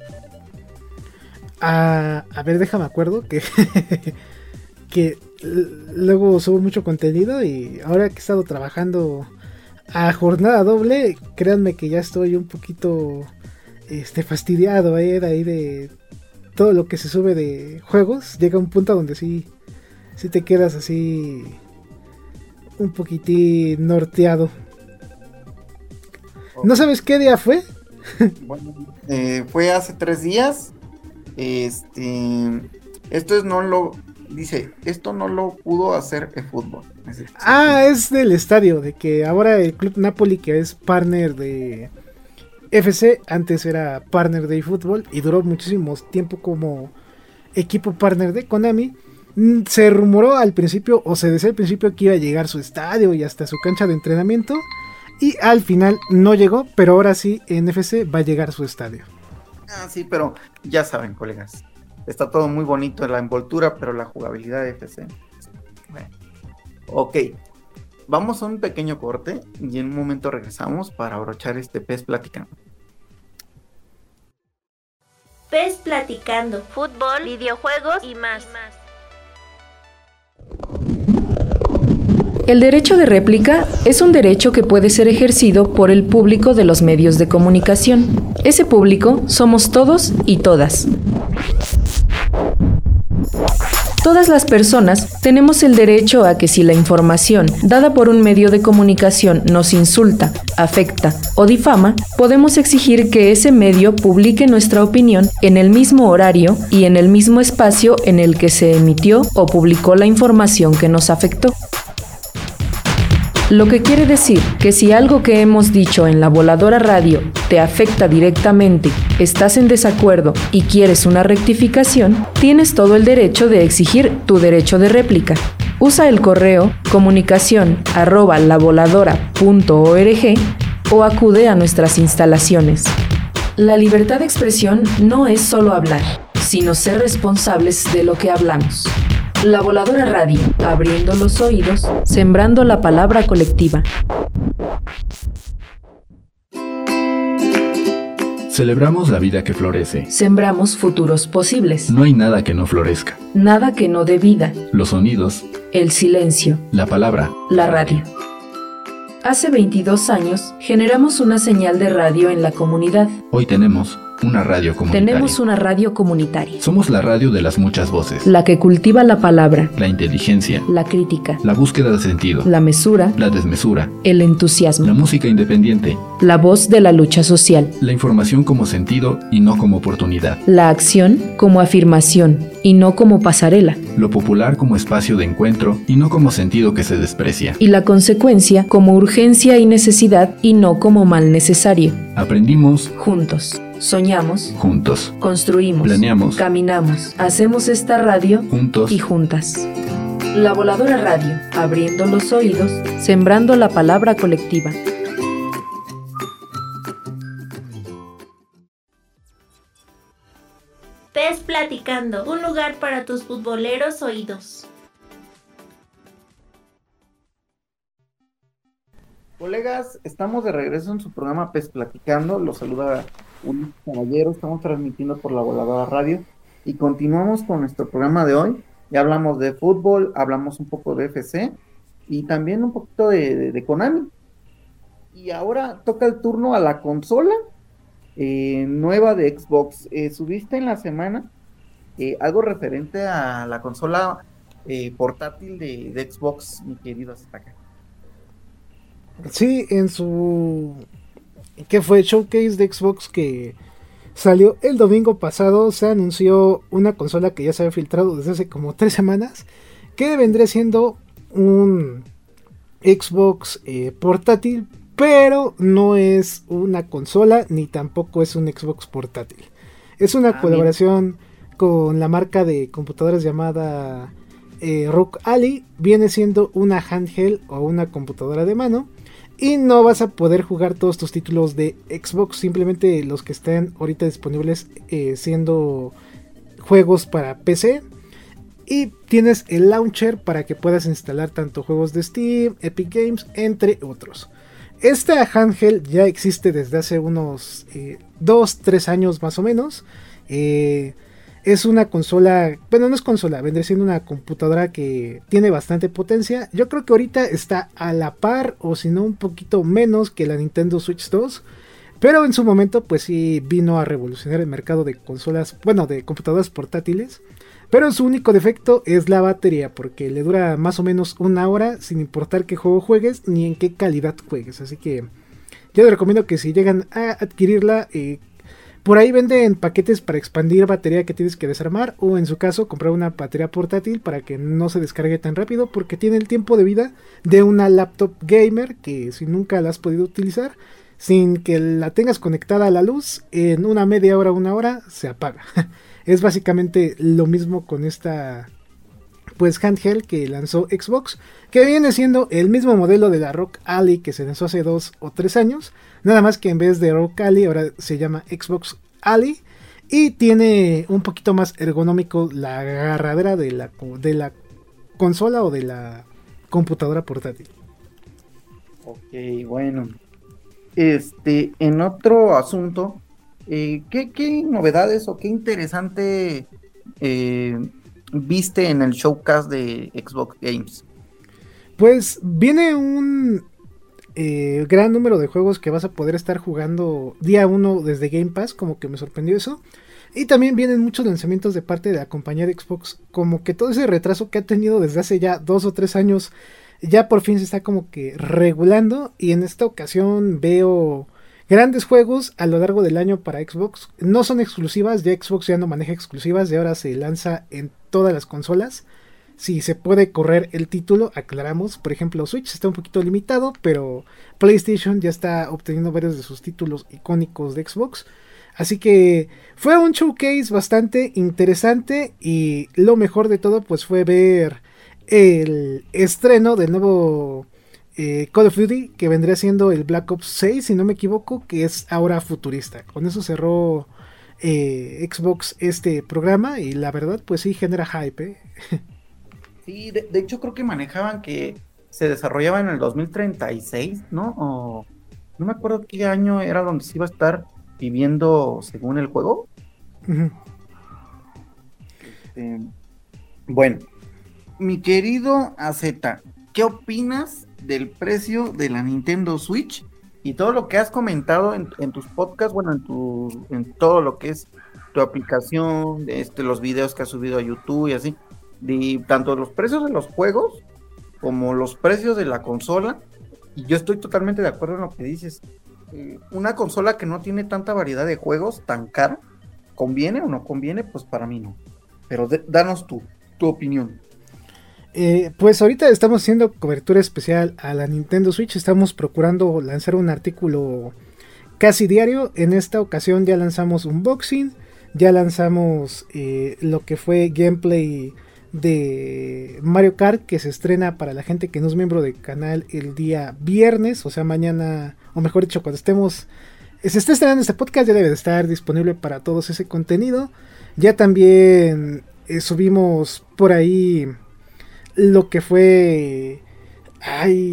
Ah, a ver, déjame acuerdo que, que l- luego subo mucho contenido y ahora que he estado trabajando a jornada doble, créanme que ya estoy un poquito este, fastidiado eh, de ahí de todo lo que se sube de juegos. Llega un punto donde sí, sí te quedas así un poquitín norteado. ¿No sabes qué día fue? Bueno, eh, fue hace tres días. Este, esto es no lo dice, esto no lo pudo hacer eFootball. Es decir, Ah, es del estadio, de que ahora el Club Napoli, que es partner de F C, antes era partner de eFootball y duró muchísimo tiempo como equipo partner de Konami. Mm, Se rumoró al principio, o se decía al principio que iba a llegar su estadio y hasta su cancha de entrenamiento, y al final no llegó, pero ahora sí en F C va a llegar su estadio. Ah, sí, pero ya saben, colegas, está todo muy bonito en la envoltura, pero la jugabilidad de F C. Bueno. Ok, vamos a un pequeño corte y en un momento regresamos para abrochar este pez platicando. Pez Platicando, fútbol, videojuegos y más. El derecho de réplica es un derecho que puede ser ejercido por el público de los medios de comunicación. Ese público somos todos y todas. Todas las personas tenemos el derecho a que si la información dada por un medio de comunicación nos insulta, afecta o difama, podemos exigir que ese medio publique nuestra opinión en el mismo horario y en el mismo espacio en el que se emitió o publicó la información que nos afectó. Lo que quiere decir que si algo que hemos dicho en la Voladora Radio te afecta directamente, estás en desacuerdo y quieres una rectificación, tienes todo el derecho de exigir tu derecho de réplica. Usa el correo comunicación arroba lavoladora punto org o acude a nuestras instalaciones. La libertad de expresión no es solo hablar, sino ser responsables de lo que hablamos. La Voladora Radio, abriendo los oídos, sembrando la palabra colectiva. Celebramos la vida que florece. Sembramos futuros posibles. No hay nada que no florezca. Nada que no dé vida. Los sonidos, El silencio. la palabra, La radio. Hace veintidós años generamos una señal de radio en la comunidad. hoy tenemos una radio comunitaria. Tenemos una radio comunitaria, Somos la radio de las muchas voces. la que cultiva la palabra, La inteligencia, la crítica, la búsqueda de sentido, la mesura, la desmesura, el la entusiasmo, música independiente, la voz de la lucha social, la información como sentido y no como oportunidad, la acción como afirmación y no como pasarela, lo popular como espacio de encuentro y no como sentido que se desprecia. y la consecuencia como urgencia y necesidad y no como mal necesario. Aprendimos Juntos, soñamos, juntos, construimos, planeamos, caminamos, hacemos esta radio juntos. y juntas. La Voladora Radio, abriendo los oídos, sembrando la palabra colectiva. Pez Platicando, un lugar para tus futboleros oídos. Colegas, estamos de regreso en su programa PES Platicando. Los saluda Ulises Caballero. Estamos transmitiendo por la Voladora Radio y continuamos con nuestro programa de hoy. Ya hablamos de fútbol, hablamos un poco de F C y también un poquito de, de, de Konami. Y ahora toca el turno a la consola eh, nueva de Xbox. Eh, subiste en la semana eh, algo referente a la consola eh, portátil de, de Xbox, mi querido Azteca. Sí, en su... ¿Qué fue? Showcase de Xbox que salió el domingo pasado, se anunció una consola que ya se había filtrado desde hace como tres semanas, que vendría siendo un Xbox eh, portátil, pero no es una consola ni tampoco es un Xbox portátil. Es una ah, colaboración bien. con la marca de computadoras llamada eh, Rock Ally. Viene siendo una handheld o una computadora de mano. Y no vas a poder jugar todos tus títulos de Xbox, simplemente los que estén ahorita disponibles eh, siendo juegos para P C. Y tienes el launcher para que puedas instalar tanto juegos de Steam, Epic Games, entre otros. Esta handheld ya existe desde hace unos dos a tres años más o menos. Eh, Es una consola, bueno, no es consola, vendría siendo una computadora que tiene bastante potencia. Yo creo que ahorita está a la par, o si no un poquito menos que la Nintendo Switch dos. Pero en su momento, pues sí vino a revolucionar el mercado de consolas, bueno, de computadoras portátiles. Pero su único defecto es la batería, porque le dura más o menos una hora, sin importar qué juego juegues, ni en qué calidad juegues. Así que yo les recomiendo que si llegan a adquirirla, eh, por ahí venden paquetes para expandir batería que tienes que desarmar, o en su caso comprar una batería portátil para que no se descargue tan rápido, porque tiene el tiempo de vida de una laptop gamer que si nunca la has podido utilizar, sin que la tengas conectada a la luz, en una media hora, una hora se apaga. Es básicamente lo mismo con esta pues handheld que lanzó Xbox, que viene siendo el mismo modelo de la Rock Ally que se lanzó hace dos o tres años, nada más que en vez de Rock Ally ahora se llama Xbox Ally, y tiene un poquito más ergonómico la agarradera de la, de la consola o de la computadora portátil. Ok, bueno. Este, en otro asunto, eh, ¿qué, qué novedades o qué interesante eh, viste en el showcase de Xbox Games? Pues viene un eh, gran número de juegos que vas a poder estar jugando día uno desde Game Pass, como que me sorprendió eso. Y también vienen muchos lanzamientos de parte de la compañía de Xbox, como que todo ese retraso que ha tenido desde hace ya dos o tres años, ya por fin se está como que regulando. Y en esta ocasión veo grandes juegos a lo largo del año para Xbox. No son exclusivas, ya Xbox ya no maneja exclusivas, de ahora se lanza en todas las consolas. Si se puede correr el título, aclaramos. Por ejemplo, Switch está un poquito limitado, pero PlayStation ya está obteniendo varios de sus títulos icónicos de Xbox. Así que fue un showcase bastante interesante, y lo mejor de todo pues fue ver el estreno del nuevo eh, Call of Duty, que vendría siendo el Black Ops seis, si no me equivoco, que es ahora futurista. Con eso cerró eh, Xbox este programa, y la verdad pues sí genera hype, ¿eh? Sí, de, de hecho creo que manejaban que se desarrollaba en el dos mil treinta y seis, ¿no? O, no me acuerdo qué año era donde se iba a estar viviendo según el juego. Uh-huh. Este, bueno, mi querido A Z, ¿qué opinas del precio de la Nintendo Switch y todo lo que has comentado en, en tus podcasts, bueno, en tu, en todo lo que es tu aplicación, este, los videos que has subido a YouTube y así, de tanto los precios de los juegos como los precios de la consola? Y yo estoy totalmente de acuerdo en lo que dices. Eh, una consola que no tiene tanta variedad de juegos tan cara, ¿conviene o no conviene? Pues para mí no. Pero de, danos tu, tu opinión. Eh, pues ahorita estamos haciendo cobertura especial a la Nintendo Switch. Estamos procurando lanzar un artículo casi diario. En esta ocasión ya lanzamos unboxing, ya lanzamos eh, lo que fue gameplay de Mario Kart, que se estrena para la gente que no es miembro del canal el día viernes, o sea mañana, o mejor dicho, cuando estemos, se esté estrenando este podcast, ya debe de estar disponible para todos ese contenido. Ya también eh, subimos por ahí lo que fue ay,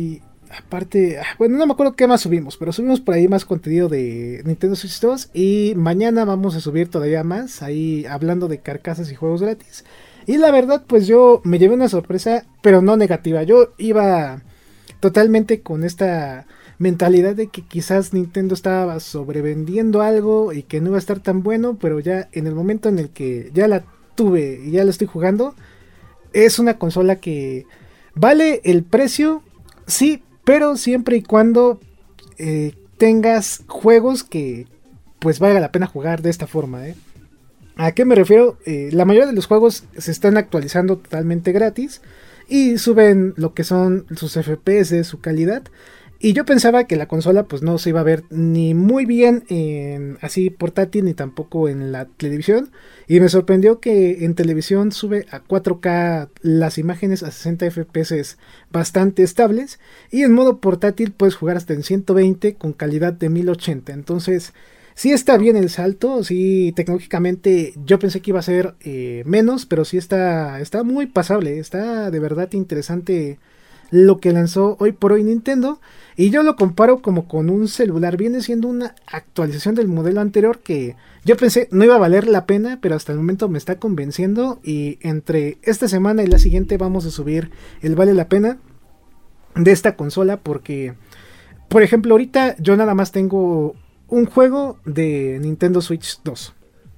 aparte, bueno, no me acuerdo qué más subimos, pero subimos por ahí más contenido de Nintendo Switch dos. Y mañana vamos a subir todavía más, ahí hablando de carcasas y juegos gratis. Y la verdad, pues yo me llevé una sorpresa, pero no negativa. Yo iba totalmente con esta mentalidad de que quizás Nintendo estaba sobrevendiendo algo y que no iba a estar tan bueno, pero ya en el momento en el que ya la tuve y ya la estoy jugando, es una consola que vale el precio, sí, pero siempre y cuando eh, tengas juegos que pues valga la pena jugar de esta forma, ¿eh? ¿A qué me refiero? Eh, la mayoría de los juegos se están actualizando totalmente gratis y suben lo que son sus F P S, su calidad. Y yo pensaba que la consola pues no se iba a ver ni muy bien en así portátil ni tampoco en la televisión. Y me sorprendió que en televisión sube a cuatro K las imágenes a sesenta F P S bastante estables. Y en modo portátil puedes jugar hasta en ciento veinte con calidad de mil ochenta. Entonces sí está bien el salto. Sí, tecnológicamente yo pensé que iba a ser eh, menos, pero sí está, está muy pasable. Está de verdad interesante lo que lanzó hoy por hoy Nintendo. Y yo lo comparo como con un celular. Viene siendo una actualización del modelo anterior que yo pensé no iba a valer la pena, pero hasta el momento me está convenciendo. Y entre esta semana y la siguiente vamos a subir el vale la pena de esta consola. Porque, por ejemplo, ahorita yo nada más tengo un juego de Nintendo Switch dos.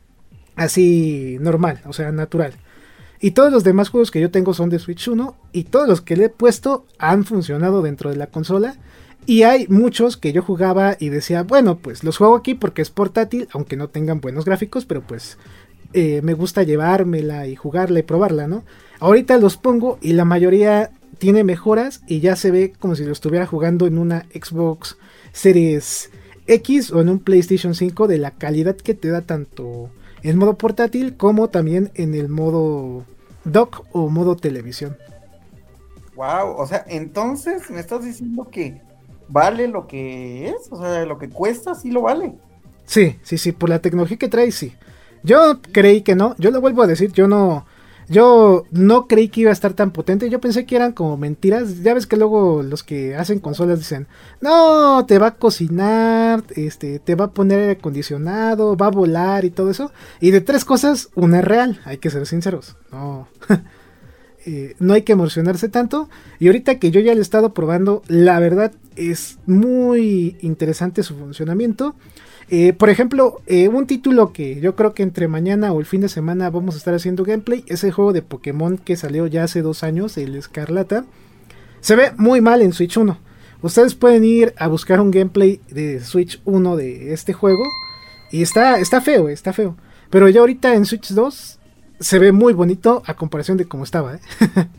Así normal, o sea, natural. Y todos los demás juegos que yo tengo son de Switch uno. Y todos los que le he puesto han funcionado dentro de la consola. Y hay muchos que yo jugaba y decía, bueno, pues los juego aquí porque es portátil, aunque no tengan buenos gráficos, pero pues eh, me gusta llevármela y jugarla y probarla, ¿no? Ahorita los pongo y la mayoría tiene mejoras y ya se ve como si lo estuviera jugando en una Xbox Series X o en un PlayStation cinco, de la calidad que te da tanto en modo portátil como también en el modo dock o modo televisión. Wow, o sea, entonces me estás diciendo que vale lo que es, o sea, lo que cuesta, sí lo vale. Sí, sí, sí, por la tecnología que trae, sí. Yo creí que no, yo lo vuelvo a decir, yo no, yo no creí que iba a estar tan potente. Yo pensé que eran como mentiras. Ya ves que luego los que hacen consolas dicen, no, te va a cocinar, este, te va a poner aire acondicionado, va a volar y todo eso. Y de tres cosas, una es real, hay que ser sinceros. No. Eh, no hay que emocionarse tanto. Y ahorita que yo ya lo he estado probando, la verdad es muy interesante su funcionamiento. Eh, por ejemplo, eh, un título que yo creo que entre mañana o el fin de semana vamos a estar haciendo gameplay es el juego de Pokémon que salió ya hace dos años, el Escarlata. Se ve muy mal en Switch uno. Ustedes pueden ir a buscar un gameplay de Switch uno de este juego y está, está feo, está feo. Pero ya ahorita en Switch dos se ve muy bonito a comparación de cómo estaba, ¿eh?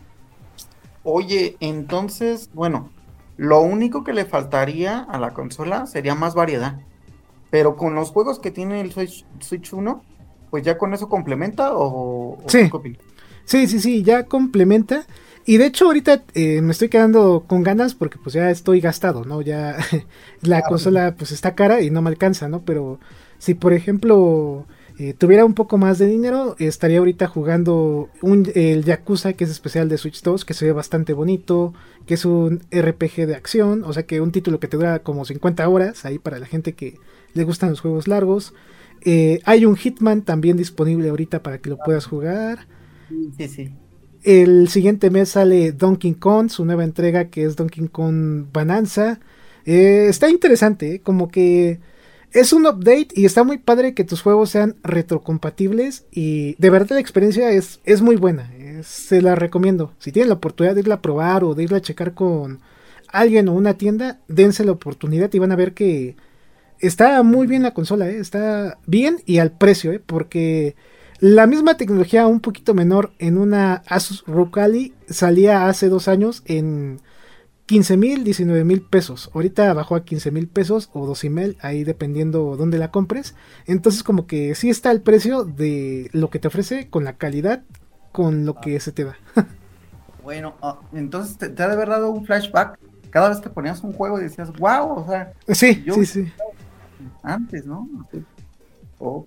Oye, entonces, bueno, lo único que le faltaría a la consola sería más variedad. Pero con los juegos que tiene el Switch, Switch uno, pues ya con eso complementa o... o sí. sí, sí, sí, ya complementa. Y de hecho ahorita eh, me estoy quedando con ganas porque pues ya estoy gastado, ¿no? Ya la claro. consola pues está cara y no me alcanza, ¿no? Pero si por ejemplo... Eh, tuviera un poco más de dinero, estaría ahorita jugando un, el Yakuza, que es especial de Switch dos, que se ve bastante bonito, que es un R P G de acción, o sea que un título que te dura como cincuenta horas, ahí para la gente que le gustan los juegos largos. Eh, hay un Hitman también disponible ahorita para que lo puedas jugar. Sí, sí. El siguiente mes sale Donkey Kong, su nueva entrega, que es Donkey Kong Bonanza. Eh, está interesante, ¿eh? Como que... es un update y está muy padre que tus juegos sean retrocompatibles y de verdad la experiencia es, es muy buena, es, se la recomiendo. Si tienen la oportunidad de irla a probar o de irla a checar con alguien o una tienda, dense la oportunidad y van a ver que está muy bien la consola, ¿eh? Está bien y al precio, ¿eh? Porque la misma tecnología un poquito menor en una Asus R O G Ally salía hace dos años en... quince mil, diecinueve mil pesos. Ahorita bajó a quince mil pesos o doce mil, ahí dependiendo dónde la compres. Entonces como que sí está el precio de lo que te ofrece con la calidad, con lo que se te da. Bueno, uh, entonces te, te ha de haber dado un flashback cada vez que ponías un juego y decías, wow, o sea... Sí, yo sí, sí. Antes, ¿no? Ok.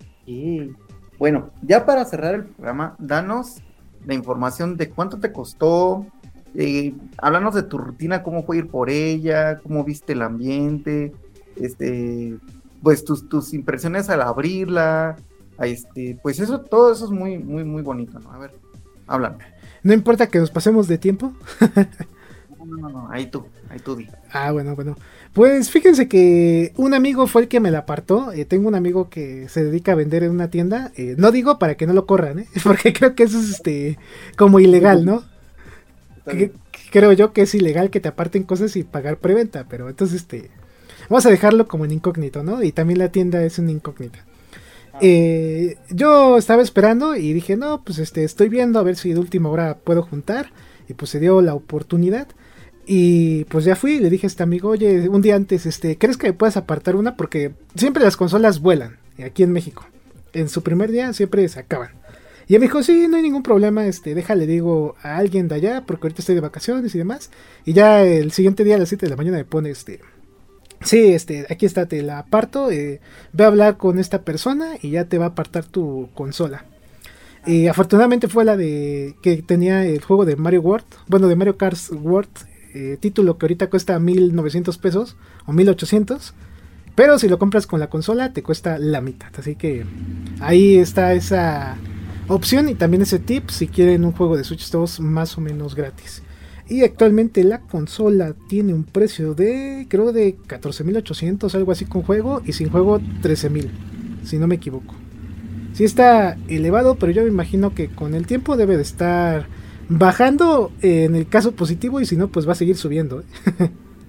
Bueno, ya para cerrar el programa, danos la información de cuánto te costó, eh, háblanos de tu rutina, cómo fue ir por ella, cómo viste el ambiente, este, pues tus, tus impresiones al abrirla, a este, pues eso, todo eso es muy, muy, muy bonito, ¿no? A ver, háblame. No importa que nos pasemos de tiempo. No, no, no, no, ahí tú, ahí tú di. Ah, bueno, bueno. Pues fíjense que un amigo fue el que me la apartó. Eh, tengo un amigo que se dedica a vender en una tienda. Eh, no digo para que no lo corran, ¿eh? Porque creo que eso es este como ilegal, ¿no? Que, creo yo que es ilegal que te aparten cosas y pagar preventa. Pero entonces, este, vamos a dejarlo como en incógnito, ¿no? Y también la tienda es una incógnita. Eh, yo estaba esperando y dije, no, pues este, estoy viendo a ver si de última hora puedo juntar. Y pues se dio la oportunidad. Y pues ya fui y le dije a este amigo, oye, un día antes, este, ¿crees que me puedas apartar una? Porque siempre las consolas vuelan aquí en México. En su primer día siempre se acaban. Y él me dijo, sí, no hay ningún problema, este, déjale, digo, a alguien de allá, porque ahorita estoy de vacaciones y demás. Y ya el siguiente día a las siete de la mañana me pone, este, sí, este, aquí está, te la aparto, eh, ve a hablar con esta persona y ya te va a apartar tu consola. Y afortunadamente fue la de que tenía el juego de Mario World, bueno, de Mario Kart World, eh, título que ahorita cuesta mil novecientos pesos o mil ochocientos, pero si lo compras con la consola te cuesta la mitad, así que ahí está esa opción y también ese tip si quieren un juego de Switch dos más o menos gratis. Y actualmente la consola tiene un precio de, creo de catorce mil ochocientos, algo así con juego, y sin juego trece mil, si no me equivoco. Sí está elevado, pero yo me imagino que con el tiempo debe de estar bajando eh, en el caso positivo, y si no, pues va a seguir subiendo. ¿eh?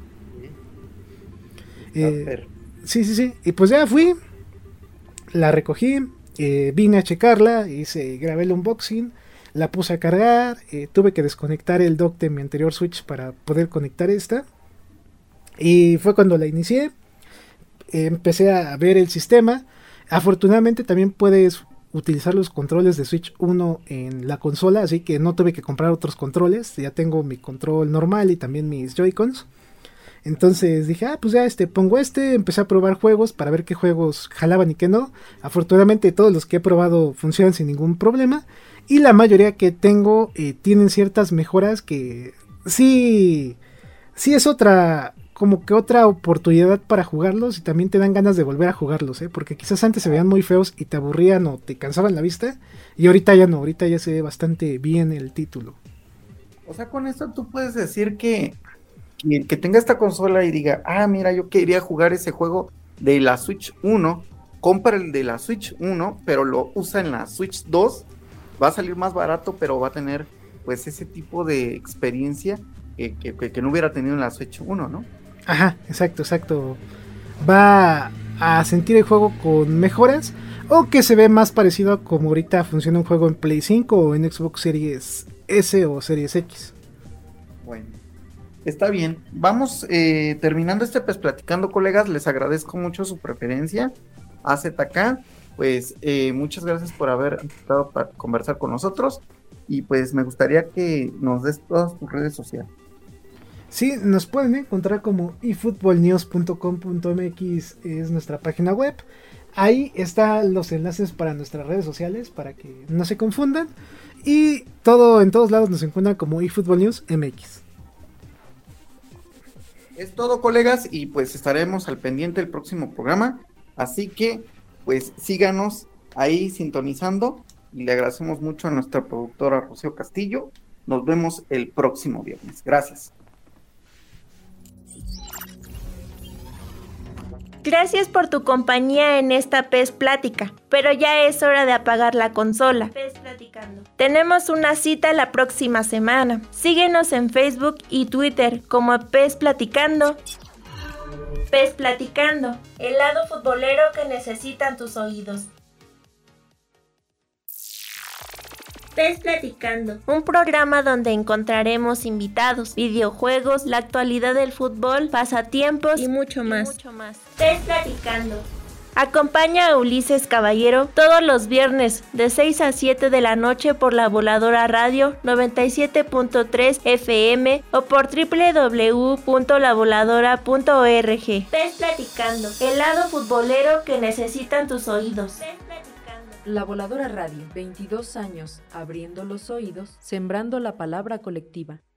eh, sí, sí, sí. Y pues ya fui, la recogí, eh, vine a checarla, hice, grabé el unboxing, la puse a cargar, eh, tuve que desconectar el dock de mi anterior Switch para poder conectar esta. Y fue cuando la inicié, eh, empecé a ver el sistema. Afortunadamente también puedes utilizar los controles de Switch uno en la consola, así que no tuve que comprar otros controles, ya tengo mi control normal y también mis Joy-Cons. Entonces dije, ah, pues ya este, pongo este, empecé a probar juegos para ver qué juegos jalaban y qué no. Afortunadamente todos los que he probado funcionan sin ningún problema, y la mayoría que tengo eh, tienen ciertas mejoras que sí, sí es otra... como que otra oportunidad para jugarlos, y también te dan ganas de volver a jugarlos, ¿eh? Porque quizás antes se veían muy feos y te aburrían o te cansaban la vista, y ahorita ya no, ahorita ya se ve bastante bien el título. O sea, con esto tú puedes decir que, que el que tenga esta consola y diga, ah, mira, yo quería jugar ese juego de la Switch uno, compra el de la Switch uno, pero lo usa en la Switch dos, va a salir más barato, pero va a tener pues ese tipo de experiencia que, que, que no hubiera tenido en la Switch uno, ¿no? Ajá, exacto, exacto. Va a sentir el juego con mejoras, o que se ve más parecido a como ahorita funciona un juego en Play cinco o en Xbox Series S o Series X. Bueno, está bien. Vamos eh, terminando este pues platicando, colegas. Les agradezco mucho su preferencia. A Z K, pues eh, muchas gracias por haber estado para conversar con nosotros, y pues me gustaría que nos des todas tus redes sociales. Sí, nos pueden encontrar como i fútbol news punto com punto m x, es nuestra página web. Ahí están los enlaces para nuestras redes sociales para que no se confundan. Y todo, en todos lados nos encuentran como eFootballNews M X. Es todo, colegas, y pues estaremos al pendiente del próximo programa. Así que pues síganos ahí sintonizando, y le agradecemos mucho a nuestra productora Rocío Castillo. Nos vemos el próximo viernes. Gracias. Gracias por tu compañía en esta P E S Plática, pero ya es hora de apagar la consola. P E S Platicando. Tenemos una cita la próxima semana. Síguenos en Facebook y Twitter como P E S Platicando. P E S Platicando, el lado futbolero que necesitan tus oídos. P E S Platicando, un programa donde encontraremos invitados, videojuegos, la actualidad del fútbol, pasatiempos y mucho más. Y mucho más. P E S Platicando. Acompaña a Ulises Caballero todos los viernes de seis a siete de la noche por La Voladora Radio noventa y siete punto tres F M o por doble u doble u doble u punto la voladora punto org. P E S Platicando, el lado futbolero que necesitan tus oídos. La Voladora Radio, veintidós años, abriendo los oídos, sembrando la palabra colectiva.